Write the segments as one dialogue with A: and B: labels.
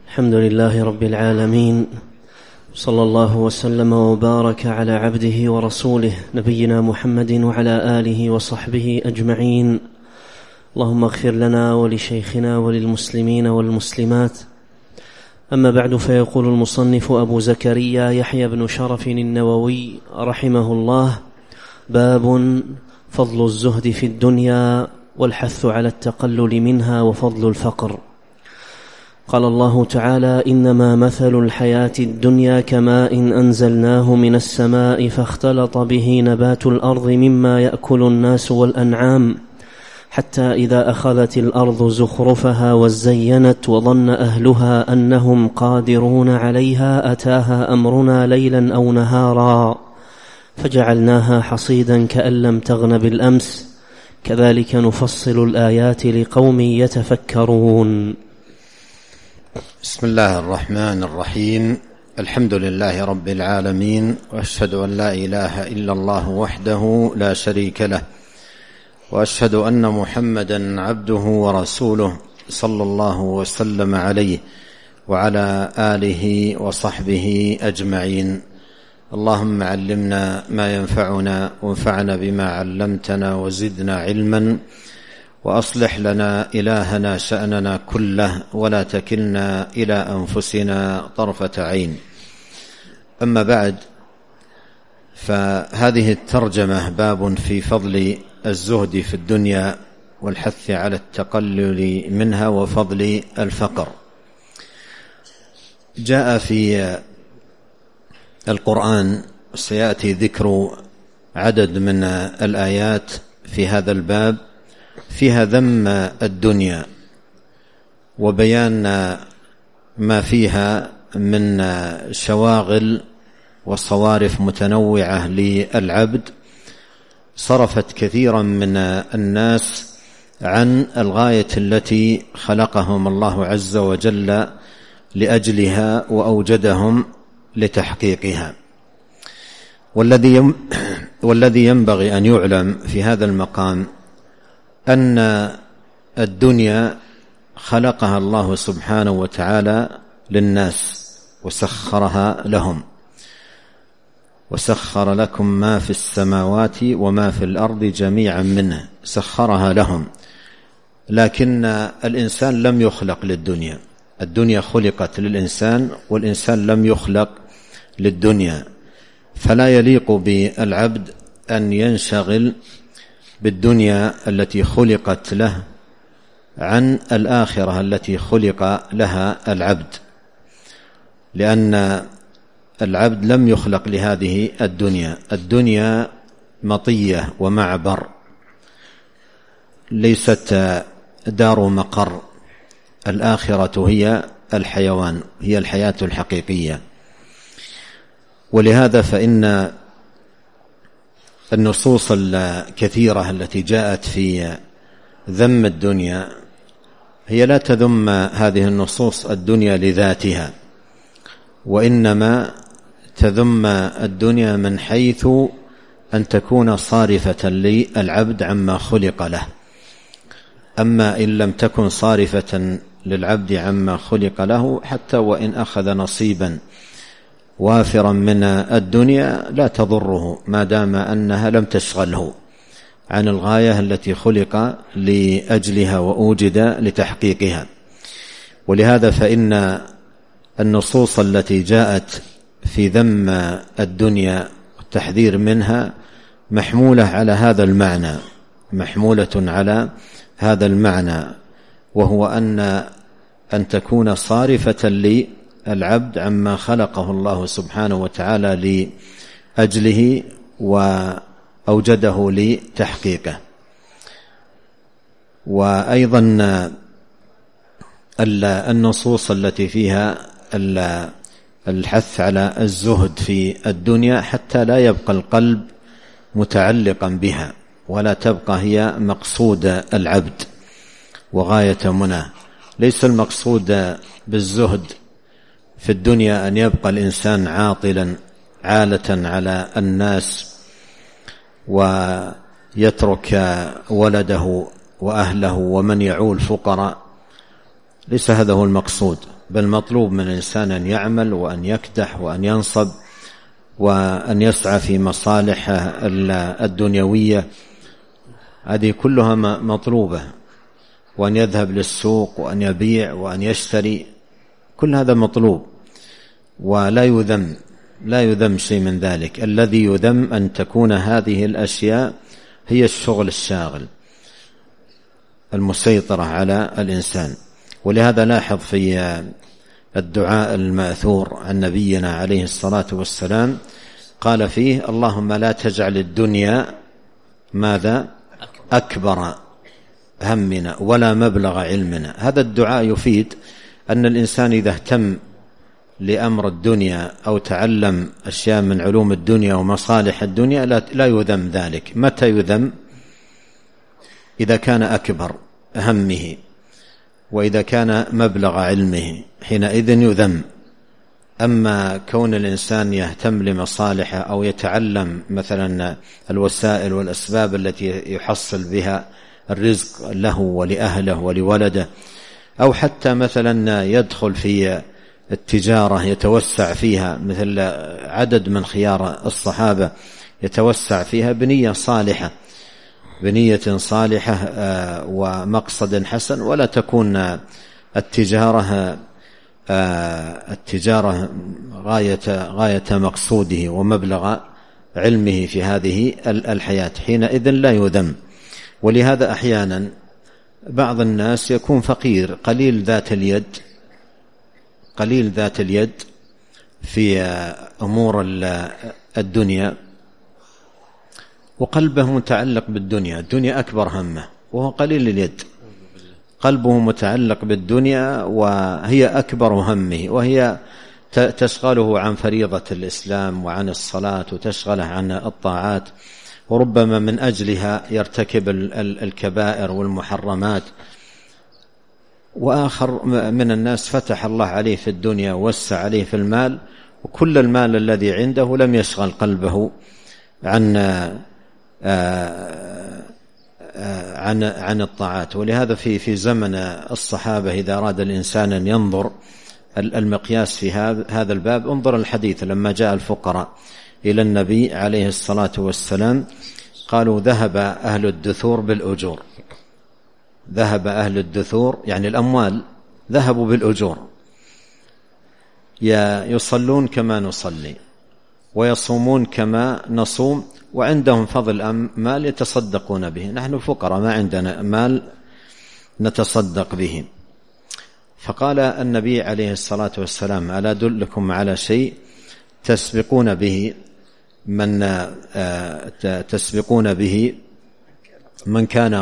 A: الحمد لله رب العالمين، صلى الله وسلم وبارك على عبده ورسوله نبينا محمد وعلى آله وصحبه أجمعين. اللهم اغفر لنا ولشيخنا وللمسلمين والمسلمات. أما بعد، فيقول المصنف أبو زكريا يحيى بن شرف النووي رحمه الله: باب فضل الزهد في الدنيا والحث على التقلل منها وفضل الفقر. قال الله تعالى: إنما مثل الحياة الدنيا كماء أنزلناه من السماء فاختلط به نبات الأرض مما يأكل الناس والأنعام حتى إذا أخذت الأرض زخرفها وزينت وظن أهلها أنهم قادرون عليها أتاها أمرنا ليلا أو نهارا فجعلناها حصيدا كأن لم تغن بالأمس كذلك نفصل الآيات لقوم يتفكرون.
B: بسم الله الرحمن الرحيم. الحمد لله رب العالمين، وأشهد أن لا إله إلا الله وحده لا شريك له، وأشهد أن محمدا عبده ورسوله صلى الله وسلم عليه وعلى آله وصحبه أجمعين. اللهم علمنا ما ينفعنا وانفعنا بما علمتنا وزدنا علما، وأصلح لنا إلهنا شأننا كله ولا تكلنا إلى أنفسنا طرفة عين. أما بعد، فهذه الترجمة باب في فضل الزهد في الدنيا والحث على التقلل منها وفضل الفقر. جاء في القرآن، سيأتي ذكر عدد من الآيات في هذا الباب فيها ذم الدنيا وبيان ما فيها من شواغل وصوارف متنوعة للعبد صرفت كثيرا من الناس عن الغاية التي خلقهم الله عز وجل لأجلها وأوجدهم لتحقيقها. والذي ينبغي أن يعلم في هذا المقام أن الدنيا خلقها الله سبحانه وتعالى للناس وسخرها لهم، وسخر لكم ما في السماوات وما في الأرض جميعا منه، سخرها لهم. لكن الإنسان لم يخلق للدنيا، الدنيا خلقت للإنسان والإنسان لم يخلق للدنيا، فلا يليق بالعبد أن ينشغل بالدنيا التي خلقت له عن الآخرة التي خلق لها العبد، لأن العبد لم يخلق لهذه الدنيا. الدنيا مطية ومعبر، ليست دار مقر. الآخرة هي الحيوان، هي الحياة الحقيقية. ولهذا فإن النصوص الكثيرة التي جاءت في ذم الدنيا هي لا تذم هذه النصوص الدنيا لذاتها، وإنما تذم الدنيا من حيث أن تكون صارفة للعبد عما خلق له. أما إن لم تكن صارفة للعبد عما خلق له، حتى وإن أخذ نصيبا وافرا من الدنيا لا تضره ما دام أنها لم تشغله عن الغاية التي خلق لأجلها وأوجد لتحقيقها. ولهذا فإن النصوص التي جاءت في ذم الدنيا والتحذير منها محمولة على هذا المعنى، محمولة على هذا المعنى، وهو أن تكون صارفة للعبد عما خلقه الله سبحانه وتعالى لأجله وأوجده لتحقيقه. وأيضا النصوص التي فيها الحث على الزهد في الدنيا حتى لا يبقى القلب متعلقا بها، ولا تبقى هي مقصود العبد وغاية مناه. ليس المقصود بالزهد في الدنيا أن يبقى الإنسان عاطلا عالة على الناس ويترك ولده وأهله ومن يعول فقراء، ليس هذا هو المقصود. بل مطلوب من الإنسان أن يعمل وأن يكدح وأن ينصب وأن يسعى في مصالحه الدنيوية، هذه كلها مطلوبة، وأن يذهب للسوق وأن يبيع وأن يشتري، كل هذا مطلوب ولا يذم، لا يذم شيء من ذلك. الذي يذم أن تكون هذه الأشياء هي الشغل الشاغل المسيطرة على الإنسان. ولهذا لاحظ في الدعاء المأثور عن نبينا عليه الصلاة والسلام قال فيه: اللهم لا تجعل الدنيا ماذا؟ أكبر همنا ولا مبلغ علمنا. هذا الدعاء يفيد أن الإنسان إذا اهتم لأمر الدنيا أو تعلم أشياء من علوم الدنيا ومصالح الدنيا لا يذم ذلك. متى يذم؟ إذا كان أكبر همه وإذا كان مبلغ علمه، حينئذ يذم. أما كون الإنسان يهتم لمصالحه أو يتعلم مثلا الوسائل والأسباب التي يحصل بها الرزق له ولأهله ولولده، أو حتى مثلا يدخل في التجارة يتوسع فيها، مثل عدد من خيار الصحابة يتوسع فيها بنية صالحة، بنية صالحة ومقصد حسن، ولا تكون التجارة غاية مقصوده ومبلغ علمه في هذه الحياة، حينئذ لا يذم. ولهذا أحيانا بعض الناس يكون فقير قليل ذات اليد في أمور الدنيا، وقلبه متعلق بالدنيا، الدنيا أكبر همه، وهو قليل اليد، قلبه متعلق بالدنيا وهي أكبر همه، وهي تشغله عن فريضة الإسلام وعن الصلاة وتشغله عن الطاعات، وربما من أجلها يرتكب الكبائر والمحرمات. وآخر من الناس فتح الله عليه في الدنيا ووسع عليه في المال، وكل المال الذي عنده لم يشغل قلبه عن الطاعات. ولهذا في زمن الصحابة إذا أراد الإنسان أن ينظر المقياس في هذا الباب، انظر الحديث لما جاء الفقراء إلى النبي عليه الصلاة والسلام قالوا: ذهب أهل الدثور بالأجور. ذهب أهل الدثور يعني الأموال ذهبوا بالأجور، يصلون كما نصلي ويصومون كما نصوم، وعندهم فضل مال يتصدقون به، نحن فقراء ما عندنا مال نتصدق به. فقال النبي عليه الصلاة والسلام: ألا أدلكم على شيء تسبقون به من كان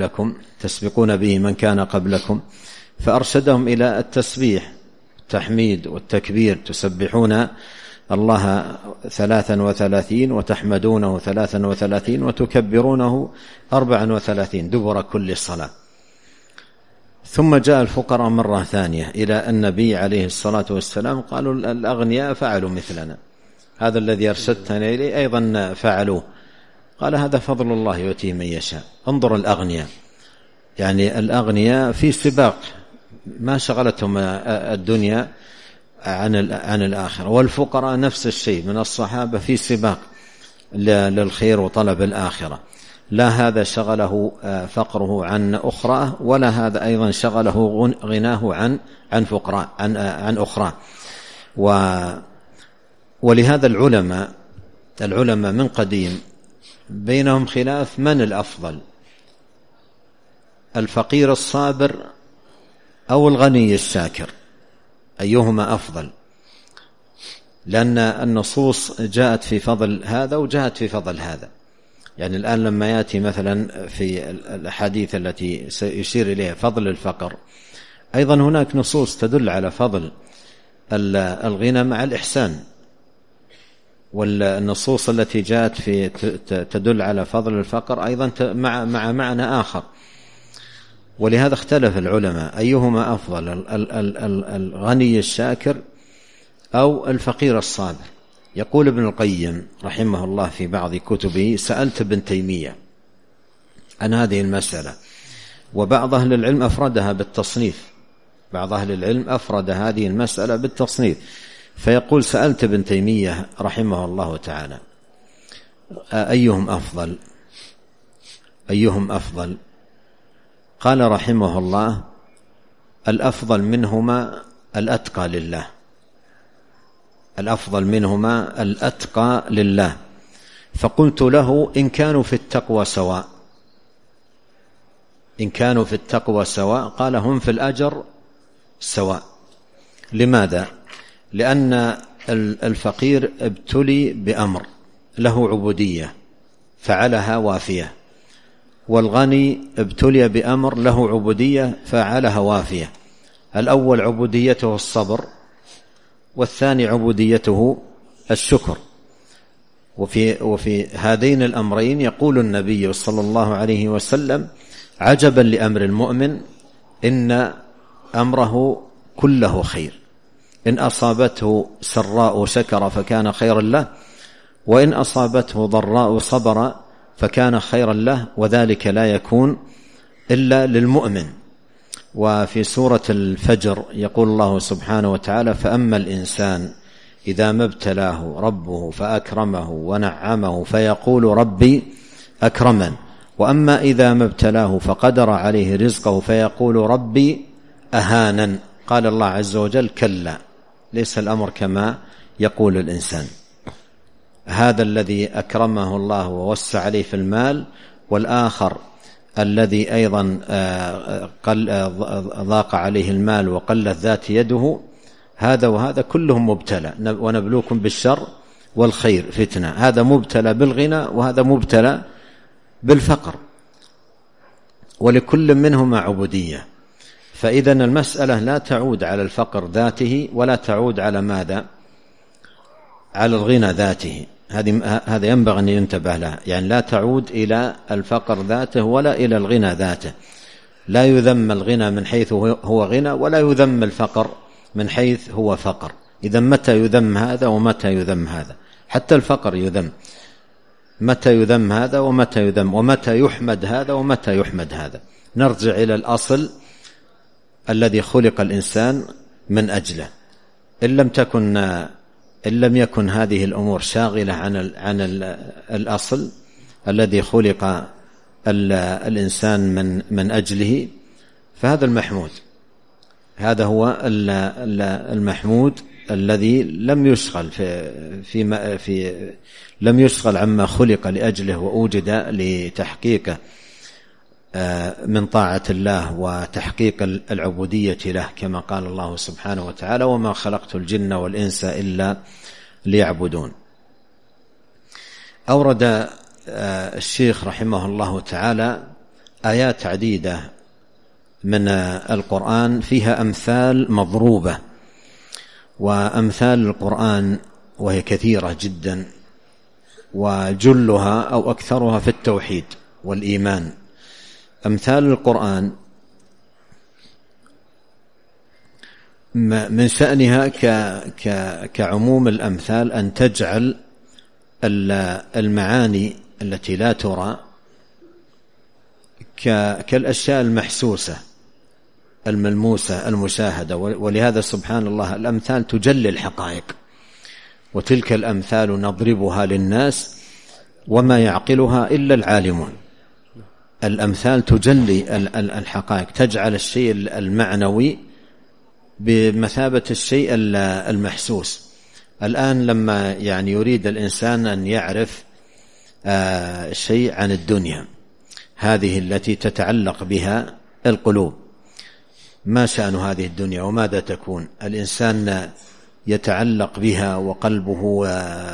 B: قبلكم، فأرشدهم إلى التسبيح، التحميد والتكبير، تسبحون الله 33 وتحمدونه 33 وتكبرونه 34 دبر كل صلاة. ثم جاء الفقراء مرة ثانية إلى النبي عليه الصلاة والسلام قالوا: الأغنياء فعلوا مثلنا، هذا الذي أرشدتنا إليه أيضا فعلوه. قال: هذا فضل الله يؤتيه من يشاء. انظر الأغنياء، يعني الأغنياء في سباق، ما شغلتهم الدنيا عن الآخرة، والفقراء نفس الشيء من الصحابة في سباق للخير وطلب الآخرة، لا هذا شغله فقره عن أخرى، ولا هذا أيضا شغله غناه عن أخرى. ولهذا العلماء من قديم بينهم خلاف من الأفضل، الفقير الصابر أو الغني الشاكر، أيهما أفضل؟ لأن النصوص جاءت في فضل هذا وجاءت في فضل هذا. يعني الآن لما يأتي مثلا في الأحاديث التي سيشير إليها فضل الفقر، أيضا هناك نصوص تدل على فضل الغنى مع الإحسان، والنصوص التي جاءت في تدل على فضل الفقر أيضا مع معنى آخر. ولهذا اختلف العلماء أيهما أفضل، الغني الشاكر أو الفقير الصابر. يقول ابن القيم رحمه الله في بعض كتبه: سألت ابن تيمية عن هذه المسألة، وبعض أهل العلم أفردها بالتصنيف، بعض أهل العلم أفرد هذه المسألة بالتصنيف، فيقول: سألت ابن تيمية رحمه الله تعالى: أيهم أفضل؟ قال رحمه الله: الأفضل منهما الأتقى لله. الأفضل منهما الأتقى لله. فقلت له: إن كانوا في التقوى سواء. إن كانوا في التقوى سواء. قال: هم في الأجر سواء. لماذا؟ لأن الفقير ابتلي بأمر له عبودية فعلها وافية، والغني ابتلي بأمر له عبودية فعلها وافية. الأول عبوديته الصبر، والثاني عبوديته الشكر. وفي هذين الأمرين يقول النبي صلى الله عليه وسلم: عجبا لأمر المؤمن إن أمره كله خير، إن أصابته سراء شكر فكان خيرا له، وإن أصابته ضراء صبر فكان خيرا له، وذلك لا يكون إلا للمؤمن. وفي سورة الفجر يقول الله سبحانه وتعالى: فأما الإنسان إذا ما ابتلاه ربه فأكرمه ونعمه فيقول ربي أكرمن، وأما إذا ما ابتلاه فقدر عليه رزقه فيقول ربي أهانن. قال الله عز وجل: كلا، ليس الأمر كما يقول الإنسان. هذا الذي أكرمه الله ووسع عليه في المال، والآخر الذي أيضا ضاق عليه المال وقلت ذات يده، هذا وهذا كلهم مبتلى. ونبلوكم بالشر والخير فتنة. هذا مبتلى بالغنى وهذا مبتلى بالفقر، ولكل منهما عبودية. فإذا المسألة لا تعود على الفقر ذاته ولا تعود على ماذا؟ على الغنى ذاته. هذا ينبغي أن ينتبه لها، يعني لا تعود إلى الفقر ذاته ولا إلى الغنى ذاته. لا يذم الغنى من حيث هو غنى، ولا يذم الفقر من حيث هو فقر. إذا متى يذم هذا ومتى يذم هذا؟ حتى الفقر يذم. متى يذم هذا ومتى يذم، ومتى يحمد هذا ومتى يحمد هذا. نرجع إلى الأصل الذي خلق الإنسان من أجله. إن لم يكن هذه الأمور شاغلة عن الأصل الذي خلق الإنسان من أجله، فهذا المحمود. هذا هو المحمود الذي لم يشغل عما خلق لأجله وأوجد لتحقيقه من طاعة الله وتحقيق العبودية له، كما قال الله سبحانه وتعالى: وما خلقت الجن والإنس إلا ليعبدون. أورد الشيخ رحمه الله تعالى آيات عديدة من القرآن فيها أمثال مضروبة، وأمثال القرآن وهي كثيرة جدا، وجلها أو أكثرها في التوحيد والإيمان. أمثال القرآن من شأنها كعموم الأمثال أن تجعل المعاني التي لا ترى كالأشياء المحسوسة الملموسة المشاهدة. ولهذا سبحان الله الأمثال تجلي الحقائق، وتلك الأمثال نضربها للناس وما يعقلها إلا العالمون. الأمثال تجلي الحقائق، تجعل الشيء المعنوي بمثابة الشيء المحسوس. الآن لما يريد الإنسان أن يعرف شيء عن الدنيا هذه التي تتعلق بها القلوب، ما شأن هذه الدنيا وماذا تكون؟ الإنسان يتعلق بها وقلبه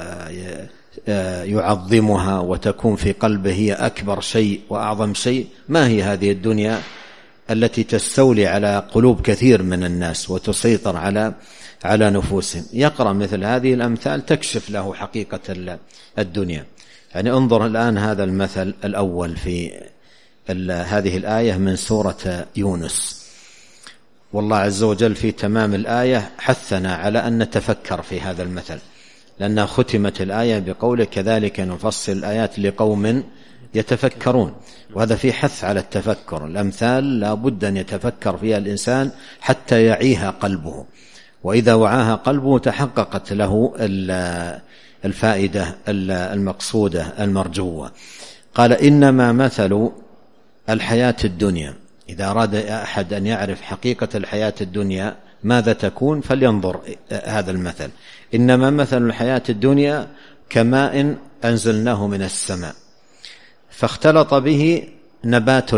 B: يعظمها وتكون في قلبه هي أكبر شيء وأعظم شيء. ما هي هذه الدنيا التي تستولي على قلوب كثير من الناس وتسيطر على نفوسهم؟ يقرأ مثل هذه الأمثال تكشف له حقيقة الدنيا. انظر الآن هذا المثل الأول في هذه الآية من سورة يونس، والله عز وجل في تمام الآية حثنا على أن نتفكر في هذا المثل، لأنها ختمت الآية بقوله: كذلك نفصل الآيات لقوم يتفكرون، وهذا في حث على التفكر. الأمثال لا بد أن يتفكر فيها الإنسان حتى يعيها قلبه، وإذا وعاها قلبه تحققت له الفائدة المقصودة المرجوة. قال إنما مثل الحياة الدنيا، إذا أراد أحد أن يعرف حقيقة الحياة الدنيا ماذا تكون فلينظر هذا المثل. إنما مثل الحياة الدنيا كماء أنزلناه من السماء فاختلط به نبات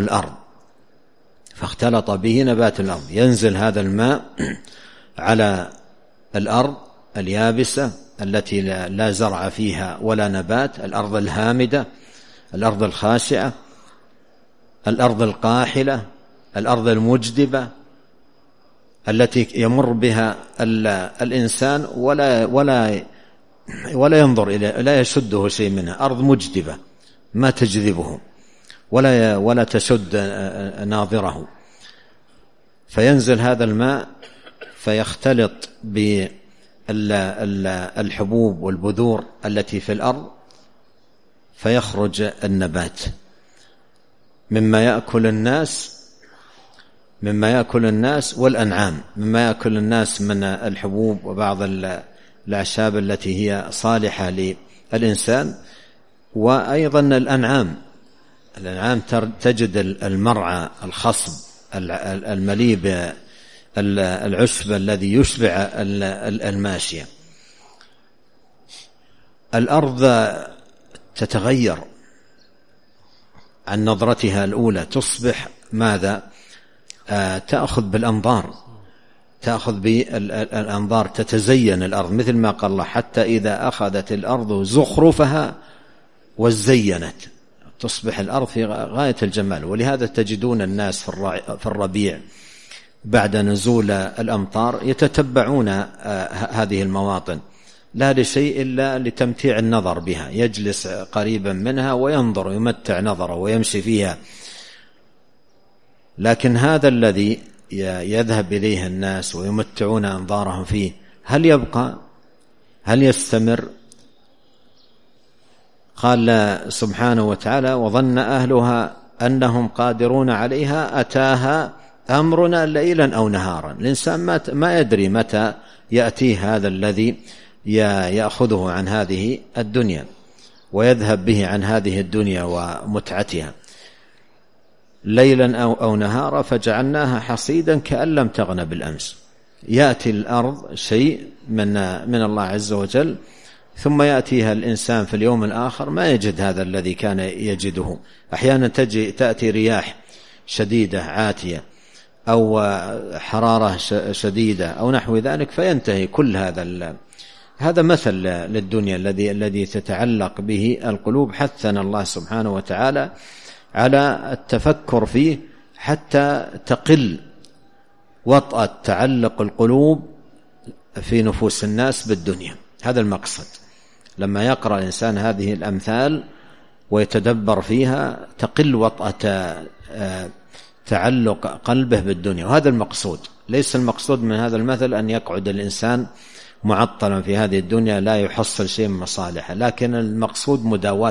B: الأرض، ينزل هذا الماء على الأرض اليابسة التي لا زرع فيها ولا نبات، الأرض الهامدة، الأرض الخاشعة، الأرض القاحلة، الأرض المجدبة التي يمر بها الإنسان ولا ينظر إليه، لا يشده شيء منها، أرض مجدبة ما تجذبه ولا تشد ناظره. فينزل هذا الماء فيختلط بالحبوب والبذور التي في الأرض فيخرج النبات مما يأكل الناس والأنعام، مما يأكل الناس من الحبوب وبعض الأعشاب التي هي صالحة للإنسان، وأيضا الأنعام تجد المرعى الخصب المليء بالعشب الذي يشبع الماشية. الأرض تتغير عن نظرتها الأولى، تصبح ماذا؟ تأخذ بالأنظار، تتزين الأرض مثل ما قال الله: حتى إذا أخذت الأرض زخرفها وزينت، تصبح الأرض في غاية الجمال. ولهذا تجدون الناس في الربيع بعد نزول الأمطار يتتبعون هذه المواطن، لا لشيء إلا لتمتيع النظر بها، يجلس قريبا منها وينظر يمتع نظره ويمشي فيها. لكن هذا الذي يذهب إليه الناس ويمتعون أنظارهم فيه هل يبقى؟ هل يستمر؟ قال سبحانه وتعالى: وظن أهلها أنهم قادرون عليها أتاها أمرنا ليلا أو نهارا. الإنسان ما يدري متى يأتيه هذا الذي يأخذه عن هذه الدنيا ويذهب به عن هذه الدنيا ومتعتها. ليلا أو نهارا فجعلناها حصيدا كأن لم تغن بالأمس. يأتي الأرض شيء من الله عز وجل، ثم يأتيها الإنسان في اليوم الآخر ما يجد هذا الذي كان يجده. أحيانا تأتي رياح شديدة عاتية أو حرارة شديدة أو نحو ذلك فينتهي كل هذا مثل للدنيا الذي تتعلق به القلوب. حثنا الله سبحانه وتعالى على التفكر فيه حتى تقل وطأة تعلق القلوب في نفوس الناس بالدنيا. هذا المقصد. لما يقرأ الإنسان هذه الأمثال ويتدبر فيها تقل وطأة تعلق قلبه بالدنيا، وهذا المقصود. ليس المقصود من هذا المثل أن يقعد الإنسان معطلا في هذه الدنيا لا يحصل شيء من مصالحه، لكن المقصود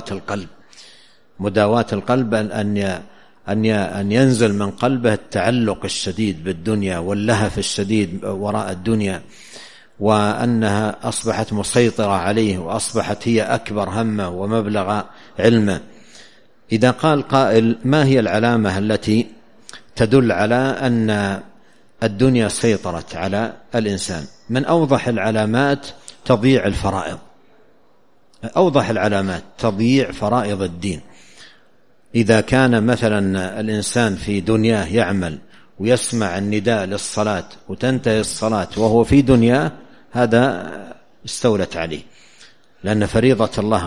B: مداواة القلب أن ينزل من قلبه التعلق الشديد بالدنيا واللهف الشديد وراء الدنيا، وأنها أصبحت مسيطرة عليه وأصبحت هي أكبر همه ومبلغ علمه. إذا قال قائل: ما هي العلامة التي تدل على أن الدنيا سيطرت على الإنسان؟ من أوضح العلامات تضييع الفرائض، أوضح العلامات تضييع فرائض الدين. إذا كان مثلا الإنسان في دنياه يعمل ويسمع النداء للصلاة وتنتهي الصلاة وهو في دنياه، هذا استولت عليه، لأن فريضة الله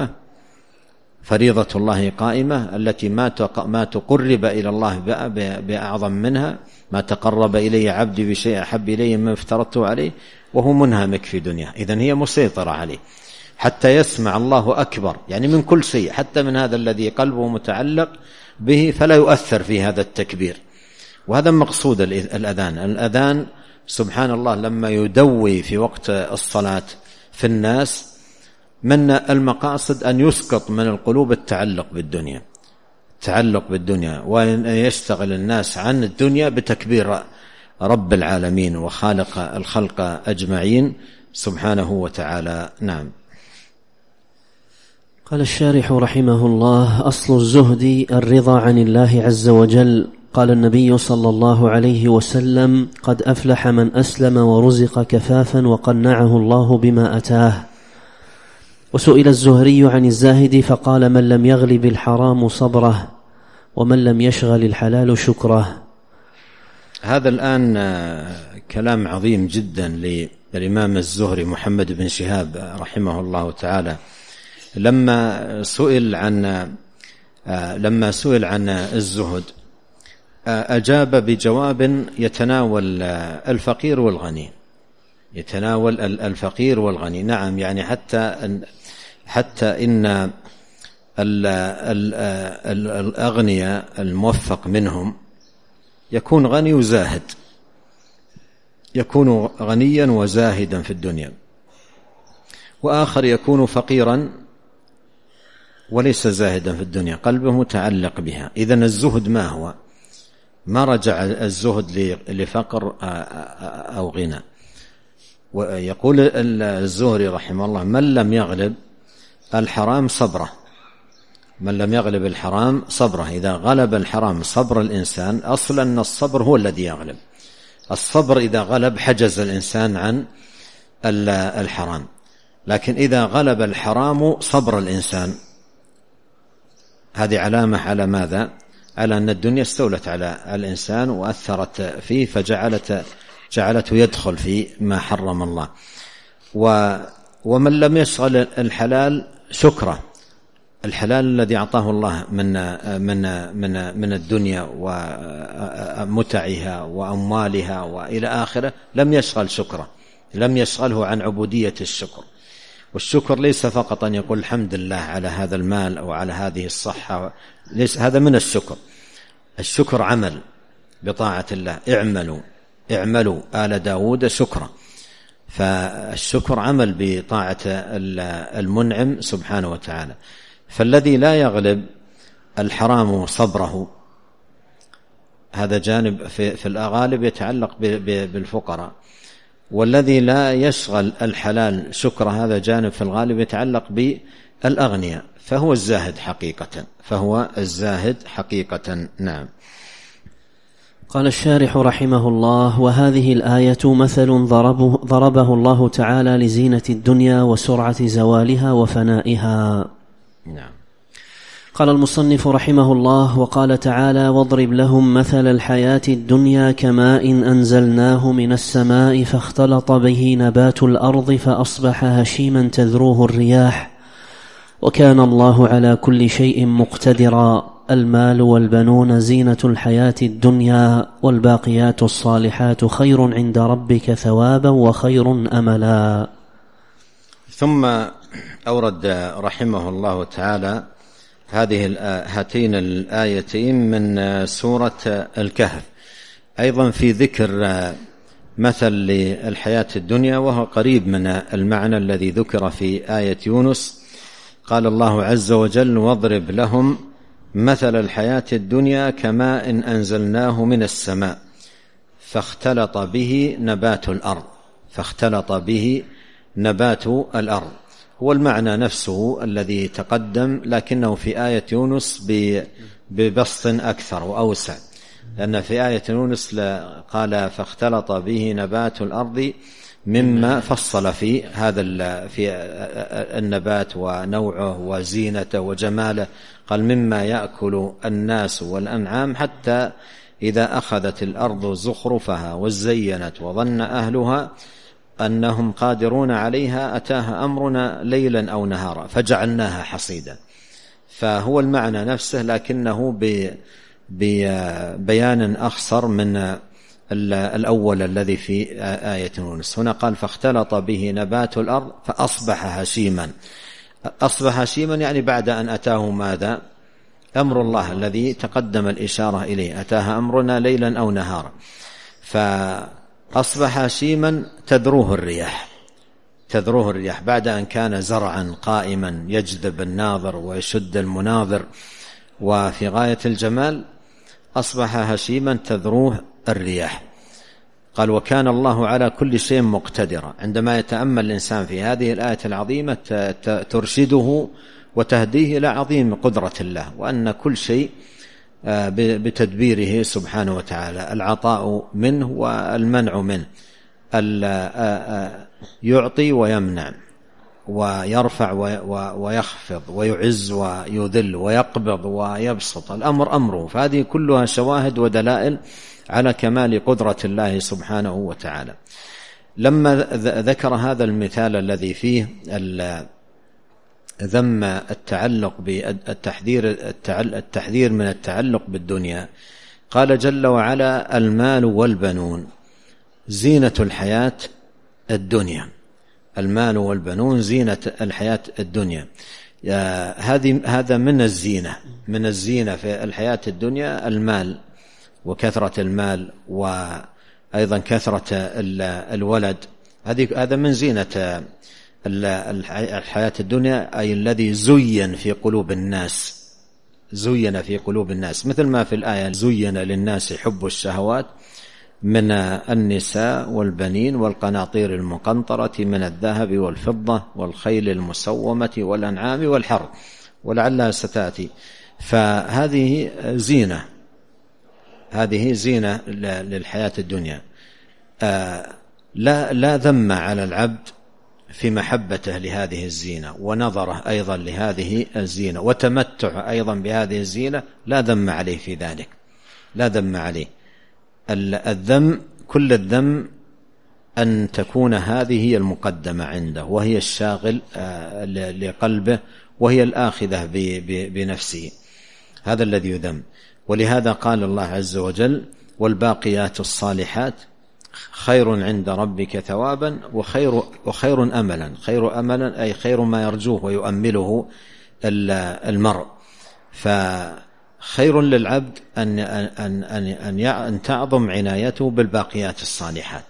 B: قائمة التي ما تقرب إلى الله بأعظم منها، ما تقرب إلي عبدي بشيء أحب إلي مما افترضته عليه، وهو منهمك في دنياه. إذن هي مسيطرة عليه حتى يسمع الله أكبر، يعني من كل شيء، حتى من هذا الذي قلبه متعلق به، فلا يؤثر في هذا التكبير. وهذا مقصود الأذان سبحان الله لما يدوي في وقت الصلاة في الناس من المقاصد أن يسقط من القلوب التعلق بالدنيا، وأن يشتغل الناس عن الدنيا بتكبير رب العالمين وخالق الخلق أجمعين سبحانه وتعالى. نعم.
A: قال الشارح رحمه الله: أصل الزهد الرضا عن الله عز وجل. قال النبي صلى الله عليه وسلم: قد أفلح من أسلم ورزق كفافا وقنعه الله بما أتاه. وسئل الزهري عن الزاهد فقال: من لم يغلب الحرام صبره، ومن لم يشغل الحلال شكره.
B: هذا الآن كلام عظيم جدا للإمام الزهري محمد بن شهاب رحمه الله تعالى، لما سئل عن الزهد أجاب بجواب يتناول الفقير والغني. نعم، يعني حتى إن الأغنياء الموفق منهم يكون غني وزاهد، يكون غنيا وزاهدا في الدنيا، وآخر يكون فقيرا وليس زاهدا في الدنيا، قلبه متعلق بها. إذن الزهد ما هو؟ ما رجع الزهد لفقر أو غنى. ويقول الزهري رحمه الله: من لم يغلب الحرام صبره. إذا غلب الحرام صبر الإنسان، أصلا الصبر هو الذي يغلب. الصبر إذا غلب حجز الإنسان عن الحرام، لكن إذا غلب الحرام صبر الإنسان، هذه علامة على ماذا؟ على أن الدنيا استولت على الإنسان وأثرت فيه، جعلته يدخل في ما حرم الله. ومن لم يشغل الحلال شكره، الحلال الذي أعطاه الله من الدنيا ومتعها وأموالها وإلى آخره، لم يشغل شكره، لم يشغله عن عبودية الشكر. والشكر ليس فقط أن يقول الحمد لله على هذا المال أو على هذه الصحة، ليس هذا من الشكر. الشكر عمل بطاعة الله. اعملوا آل داود شكرا. فالشكر عمل بطاعة المنعم سبحانه وتعالى. فالذي لا يغلب الحرام صبره، هذا جانب في الغالب يتعلق بالفقراء. والذي لا يشغل الحلال شكر، هذا جانب في الغالب يتعلق بالأغنياء، فهو الزاهد حقيقة. نعم.
A: قال الشارح رحمه الله: وهذه الآية مثل ضربه الله تعالى لزينة الدنيا وسرعة زوالها وفنائها.
B: نعم.
A: قال المصنف رحمه الله: وقال تعالى: واضرب لهم مثل الحياة الدنيا كماء أنزلناه من السماء فاختلط به نبات الأرض فأصبح هشيما تذروه الرياح وكان الله على كل شيء مقتدرا. المال والبنون زينة الحياة الدنيا والباقيات الصالحات خير عند ربك ثوابا وخير أملا.
B: ثم أورد رحمه الله تعالى هاتين الآيتين من سورة الكهف، أيضا في ذكر مثل للحياة الدنيا، وهو قريب من المعنى الذي ذكر في آية يونس. قال الله عز وجل: واضرب لهم مثل الحياة الدنيا كماء أنزلناه من السماء فاختلط به نبات الأرض. هو المعنى نفسه الذي تقدم، لكنه في آية يونس ببسط أكثر وأوسع، لأن في آية يونس قال فاختلط به نبات الأرض مما فصل في هذا في النبات ونوعه وزينته وجماله، قال مما يأكل الناس والأنعام حتى إذا أخذت الأرض زخرفها وزينت وظن أهلها أنهم قادرون عليها أتاها أمرنا ليلا أو نهارا فجعلناها حصيدا. فهو المعنى نفسه، لكنه ببيان أخصر من الأول الذي في آية يونس. هنا قال فاختلط به نبات الأرض فأصبح هشيما، يعني بعد أن أتاه ماذا؟ أمر الله الذي تقدم الإشارة إليه، أتاها أمرنا ليلا أو نهارا، فأصبح هشيما تذروه الرياح. تذروه الرياح بعد أن كان زرعا قائما يجذب الناظر ويشد المناظر وفي غاية الجمال، أصبح هشيما تذروه الرياح. قال وكان الله على كل شيء مقتدرا. عندما يتأمل الإنسان في هذه الآية العظيمة ترشده وتهديه إلى عظيم قدرة الله، وأن كل شيء بتدبيره سبحانه وتعالى، العطاء منه والمنع منه، يعطي ويمنع ويرفع ويخفض ويعز ويذل ويقبض ويبسط، الأمر أمره. فهذه كلها شواهد ودلائل على كمال قدرة الله سبحانه وتعالى. لما ذكر هذا المثال الذي فيه ذم التعلق التحذير من التعلق بالدنيا، قال جل وعلا المال والبنون زينة الحياة الدنيا. المال والبنون زينة الحياة الدنيا. هذا من الزينة في الحياة الدنيا، المال وكثرة المال وأيضا كثرة الولد، هذا من زينة الحياة الدنيا، أي الذي زين في قلوب الناس، مثل ما في الآية زين للناس حب الشهوات من النساء والبنين والقناطير المقنطرة من الذهب والفضة والخيل المسومة والأنعام والحرث، ولعلها ستأتي. فهذه زينة، هذه زينة للحياة الدنيا. لا ذم على العبد في محبته لهذه الزينة ونظره أيضا لهذه الزينة وتمتع أيضا بهذه الزينة، لا ذم عليه في ذلك، لا ذم عليه. الذم، كل الذم أن تكون هذه هي المقدمة عنده، وهي الشاغل لقلبه، وهي الآخذة بنفسه، هذا الذي يذم. ولهذا قال الله عز وجل والباقيات الصالحات خير عند ربك ثوابا وخير أملا. خير أملا أي خير ما يرجوه ويؤمله المرء. فخير للعبد أن تعظم عنايته بالباقيات الصالحات.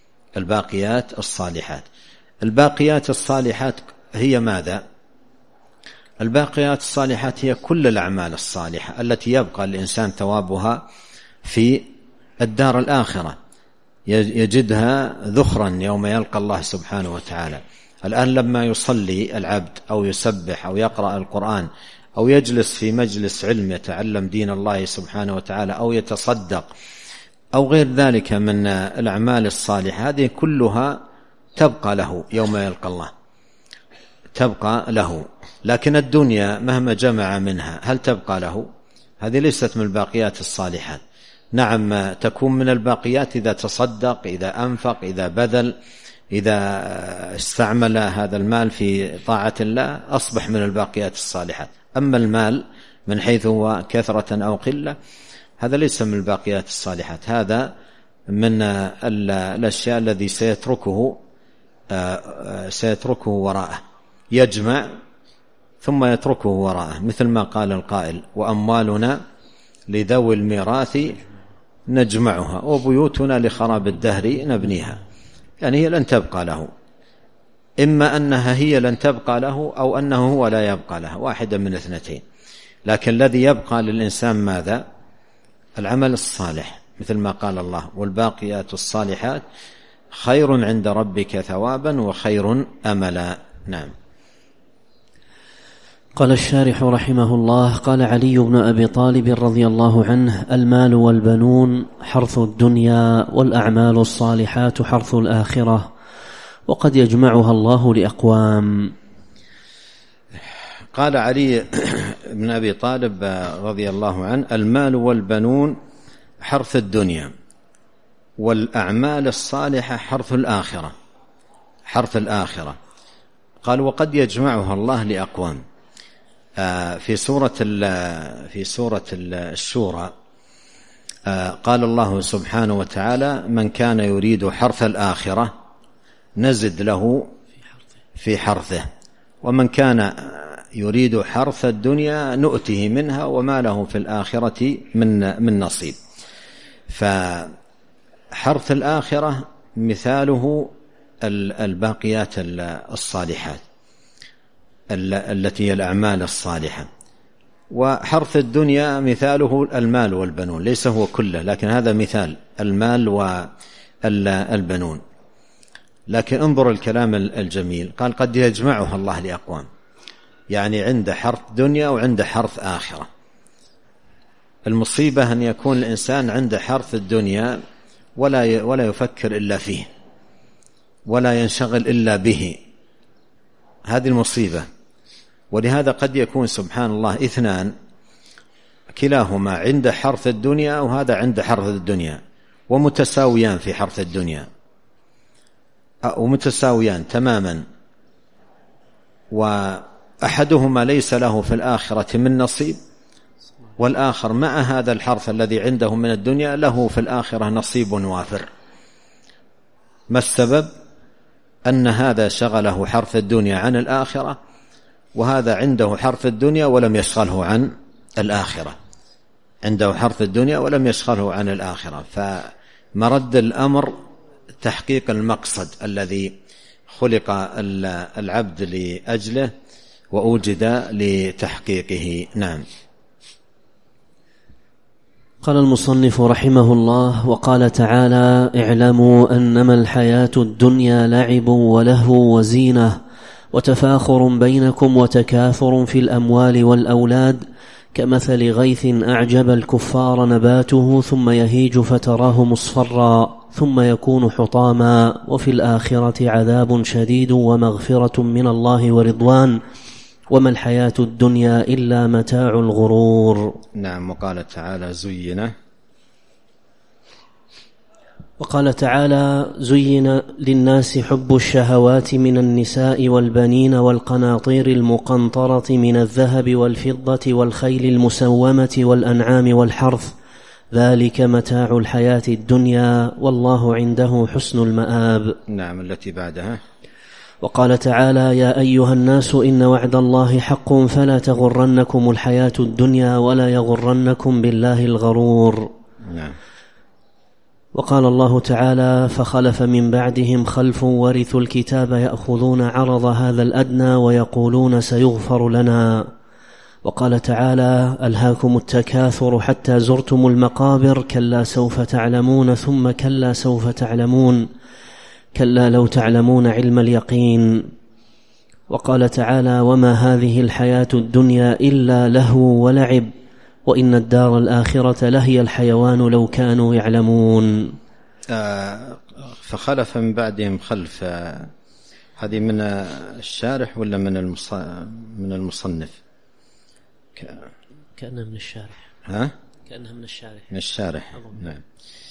B: الباقيات الصالحات هي ماذا؟ الباقيات الصالحات هي كل الأعمال الصالحة التي يبقى الإنسان ثوابها في الدار الآخرة، يجدها ذخرا يوم يلقى الله سبحانه وتعالى. الآن لما يصلي العبد أو يسبح أو يقرأ القرآن أو يجلس في مجلس علم يتعلم دين الله سبحانه وتعالى أو يتصدق أو غير ذلك من الأعمال الصالحة، هذه كلها تبقى له يوم يلقى الله، تبقى له. لكن الدنيا مهما جمع منها هل تبقى له؟ هذه ليست من الباقيات الصالحات. نعم تكون من الباقيات إذا تصدق، إذا أنفق، إذا بذل، إذا استعمل هذا المال في طاعة الله أصبح من الباقيات الصالحات. أما المال من حيث هو كثرة أو قلة هذا ليس من الباقيات الصالحات، هذا من الأشياء الذي سيتركه وراءه، يجمع ثم يتركه وراءه، مثل ما قال القائل وأموالنا لذوي الميراث نجمعها وبيوتنا لخراب الدهر نبنيها. يعني هي لن تبقى له، إما أنها هي لن تبقى له أو أنه هو لا يبقى له، واحدة من اثنتين. لكن الذي يبقى للإنسان ماذا؟ العمل الصالح، مثل ما قال الله والباقيات الصالحات خير عند ربك ثوابا وخير أملا. نعم.
A: قال الشارح رحمه الله: قال علي بن أبي طالب رضي الله عنه: المال والبنون حرث الدنيا والأعمال الصالحات حرث الآخرة، وقد يجمعها الله لأقوام.
B: قال علي بن أبي طالب رضي الله عنه: المال والبنون حرث الدنيا والأعمال الصالحة حرث الآخرة. قال وقد يجمعها الله لأقوام. في سورة الشورى قال الله سبحانه وتعالى: من كان يريد حرث الآخرة نزد له في حرثه، ومن كان يريد حرث الدنيا نؤته منها وما له في الآخرة من نصيب. فحرث الآخرة مثاله الباقيات الصالحات التي هي الأعمال الصالحة. وحرث الدنيا مثاله المال والبنون، ليس هو كله، لكن هذا مثال المال والبنون. لكن انظر الكلام الجميل، قال قد يجمعها الله لأقوام، يعني عنده حرث دنيا وعنده حرث آخرة. المصيبة أن يكون الإنسان عنده حرث الدنيا ولا يفكر إلا فيه ولا ينشغل إلا به، هذه المصيبة. ولهذا قد يكون سبحان الله اثنان كلاهما عنده حرث الدنيا وهذا عنده حرث الدنيا، ومتساويان في حرث الدنيا ومتساويان تماما، وأحدهما ليس له في الآخرة من نصيب، والآخر مع هذا الحرث الذي عنده من الدنيا له في الآخرة نصيب وافر. ما السبب؟ أن هذا شغله حرث الدنيا عن الآخرة، وهذا عنده حرث الدنيا ولم يشغله عن الآخرة، عنده حرث الدنيا ولم يشغله عن الآخرة. فمرد الأمر تحقيق المقصد الذي خلق العبد لأجله وأوجد لتحقيقه. نعم.
A: قال المصنف رحمه الله: وقال تعالى: اعلموا أنما الحياة الدنيا لعب ولهو وزينة وتفاخر بينكم وتكاثر في الأموال والأولاد كمثل غيث أعجب الكفار نباته ثم يهيج فتراه مصفرا ثم يكون حطاما وفي الآخرة عذاب شديد ومغفرة من الله ورضوان وما الحياة الدنيا إلا متاع الغرور.
B: نعم. وقال تعالى: زين.
A: وقال تعالى: زين للناس حب الشهوات من النساء والبنين والقناطير المقنطرة من الذهب والفضة والخيل المسومة والأنعام والحرث ذلك متاع الحياة الدنيا والله عنده حسن المآب.
B: نعم. التي بعدها:
A: وقال تعالى: يا أيها الناس إن وعد الله حق فلا تغرنكم الحياة الدنيا ولا يغرنكم بالله الغرور.
B: نعم.
A: وقال الله تعالى: فخلف من بعدهم خلف ورثوا الكتاب يأخذون عرض هذا الأدنى ويقولون سيغفر لنا. وقال تعالى: ألهاكم التكاثر حتى زرتم المقابر كلا سوف تعلمون ثم كلا سوف تعلمون كلا لو تعلمون علم اليقين. وقال تعالى: وما هذه الحياة الدنيا إلا لهو ولعب وإن الدار الآخرة لهي الحيوان لو كانوا يعلمون.
B: فخلف من بعدهم خلف، هذه من الشارح ولا من المصنف؟
A: كأنها من الشارح.
B: ها؟
A: كأنها من الشارح.
B: من الشارح. نعم.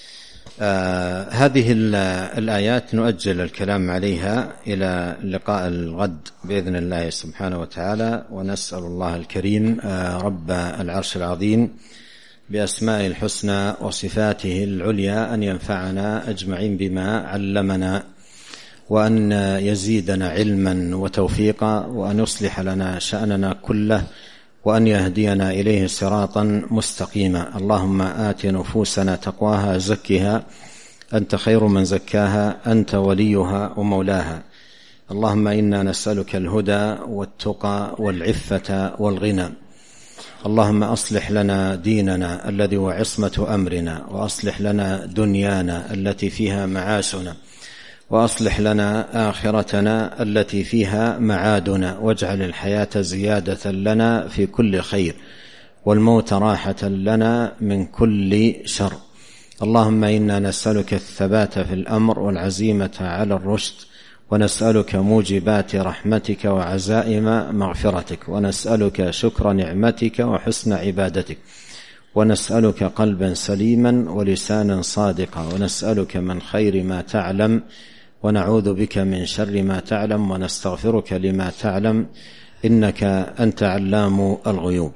B: هذه الآيات نؤجل الكلام عليها إلى لقاء الغد بإذن الله سبحانه وتعالى، ونسأل الله الكريم رب العرش العظيم بأسمائه الحسنى وصفاته العليا أن ينفعنا أجمعين بما علمنا، وأن يزيدنا علما وتوفيقا، وأن يصلح لنا شأننا كله، وأن يهدينا إليه صراطا مستقيما. اللهم آت نفوسنا تقواها زكها أنت خير من زكاها أنت وليها ومولاها. اللهم إنا نسألك الهدى والتقى والعفة والغنى. اللهم أصلح لنا ديننا الذي هو عصمة أمرنا، وأصلح لنا دنيانا التي فيها معاشنا، وأصلح لنا آخرتنا التي فيها معادنا، واجعل الحياة زيادة لنا في كل خير والموت راحة لنا من كل شر. اللهم إنا نسألك الثبات في الأمر والعزيمة على الرشد، ونسألك موجبات رحمتك وعزائم مغفرتك، ونسألك شكر نعمتك وحسن عبادتك، ونسألك قلبا سليما ولسانا صادقا، ونسألك من خير ما تعلم ونعوذ بك من شر ما تعلم، ونستغفرك لما تعلم إنك أنت علام الغيوب.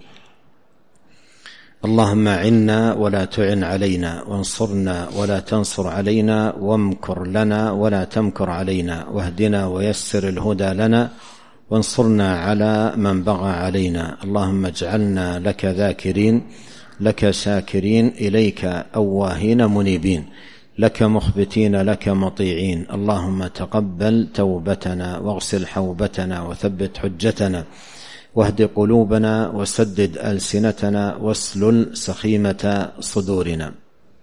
B: اللهم عنا ولا تعن علينا، وانصرنا ولا تنصر علينا، وامكر لنا ولا تمكر علينا، واهدنا ويسر الهدى لنا، وانصرنا على من بغى علينا. اللهم اجعلنا لك ذاكرين لك شاكرين إليك أواهين منيبين، لك مخبتين لك مطيعين. اللهم تقبل توبتنا واغسل حوبتنا وثبت حجتنا واهد قلوبنا وسدد ألسنتنا واسلل سخيمة صدورنا.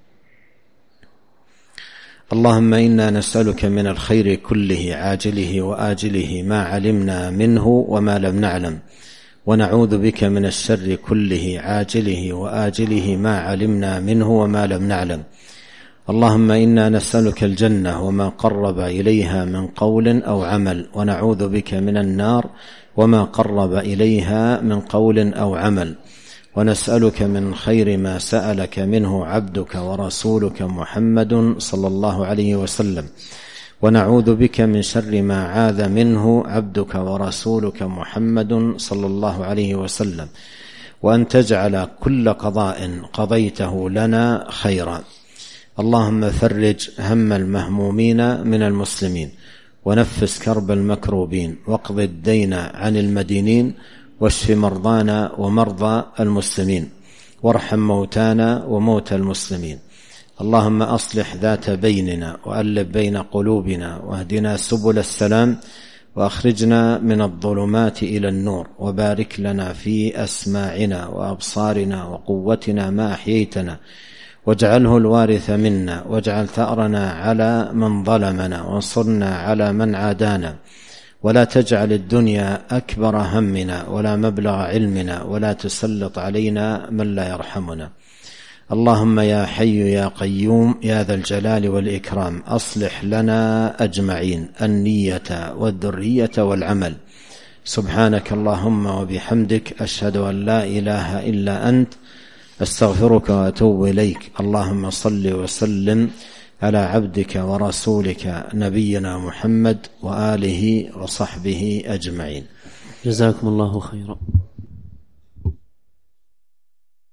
B: اللهم إنا نسألك من الخير كله عاجله وآجله ما علمنا منه وما لم نعلم، ونعوذ بك من الشر كله عاجله وآجله ما علمنا منه وما لم نعلم. اللهم إنا نسألك الجنة وما قرب إليها من قول أو عمل، ونعوذ بك من النار وما قرب إليها من قول أو عمل، ونسألك من خير ما سألك منه عبدك ورسولك محمد صلى الله عليه وسلم، ونعوذ بك من شر ما عاذ منه عبدك ورسولك محمد صلى الله عليه وسلم، وأن تجعل كل قضاء قضيته لنا خيرا. اللهم فرج هم المهمومين من المسلمين، ونفس كرب المكروبين، واقض الدين عن المدينين، واشف مرضانا ومرضى المسلمين، وارحم موتانا وموتى المسلمين. اللهم أصلح ذات بيننا وألف بين قلوبنا، واهدنا سبل السلام، وأخرجنا من الظلمات إلى النور، وبارك لنا في أسماعنا وأبصارنا وقوتنا ما أحييتنا، واجعله الوارث منا، واجعل ثأرنا على من ظلمنا، وانصرنا على من عادانا، ولا تجعل الدنيا أكبر همنا ولا مبلغ علمنا، ولا تسلط علينا من لا يرحمنا. اللهم يا حي يا قيوم يا ذا الجلال والإكرام، أصلح لنا أجمعين النية والذرية والعمل. سبحانك اللهم وبحمدك، أشهد أن لا إله إلا أنت، أستغفرك وأتوب إليك. اللهم صل وسلم على عبدك ورسولك نبينا محمد وآله وصحبه أجمعين.
A: جزاكم الله خيرا.